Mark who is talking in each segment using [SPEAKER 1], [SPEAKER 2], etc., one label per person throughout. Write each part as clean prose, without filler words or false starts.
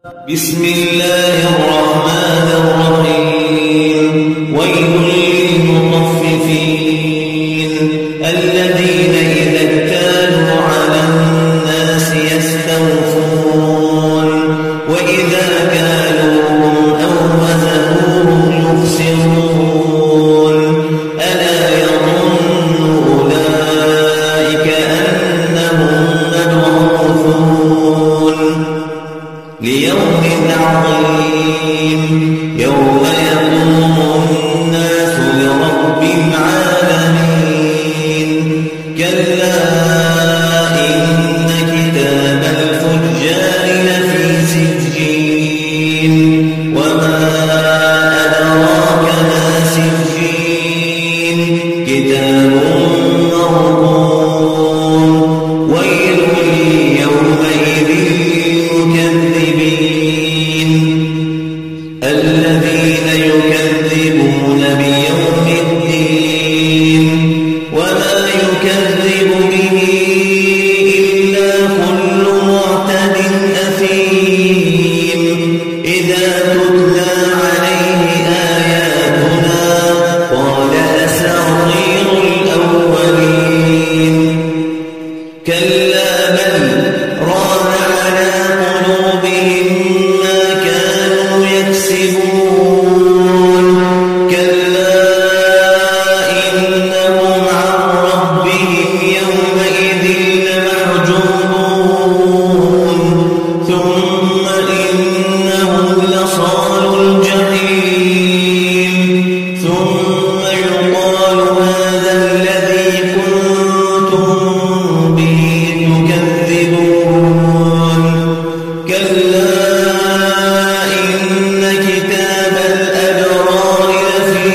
[SPEAKER 1] بسم الله الرحمن الرحيم. ويل للمطففين الذين إذا اكتالوا على الناس يستوفون وإذا كالوهم أو وزنوهم يخسرون. ألا يظن أولئك أنهم مبعوثون ليوم عظيم يوم يقوم الناس لرب العالمين. كلا إن كتاب الفجار لفي سجين وما أدراك ما سجين كتاب مرقوم. ويل يومئذ للمكذبين الذين يكذبون بيوم الدين وما يكذب به إلا كل معتد أثيم. إذا تتلى عليه آياتنا قال أساطير الأولين. كلا بل ران على قلوبهم ما كانوا يكسبون. كلا إنهم عن ربهم يومئذ لمحجوبون. ثم إنهم لصالوا الجحيم. ثم يقال هذا الذي كنتم به تكذبون. كلا إن كتاب الأبرار لفي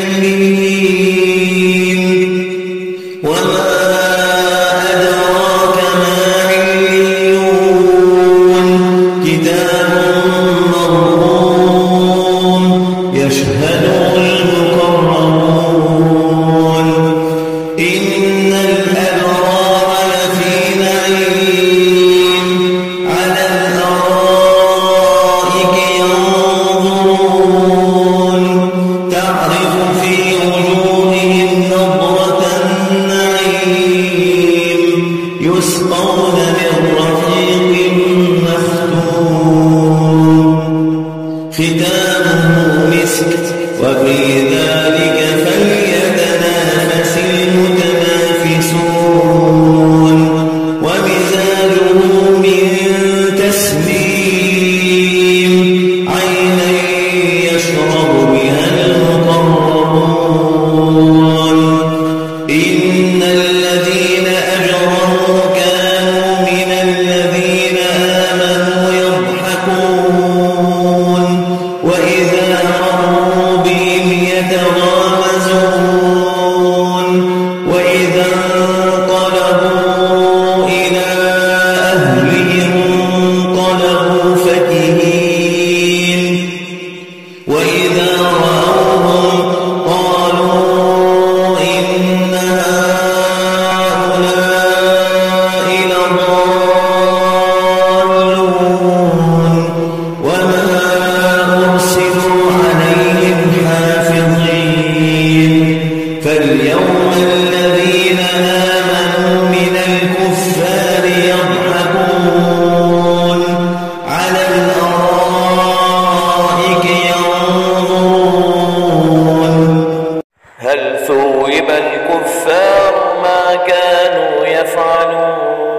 [SPEAKER 1] عليين وما أدراك ما عليون. كتاب مرقوم يشهده المقربون. إن الأبرار لفي نعيم على الأرائك ينظرون تعرف في وجوههم نضرة النعيم يسقون من رحيق مختوم ختامه مسك وفي ذلك فليتنافس المتنافسون. ومزاجه من تسنيم عينا يشرب بها المقربون. إن الذين أجرموا كانوا من الذين آمنوا يضحكون وإذا مروا بهم يتغامزون. وإذا انقلبوا إلى أهلهم انقلبوا فكهين. وإذا رأوهم قالوا إن هؤلاء لضالون وما أرسلوا عليهم حافظين. فاليوم الذين آمنوا من الكفار يضحكون على الأرائك ينظرون هل ثوب الكفار ما كانوا يفعلون.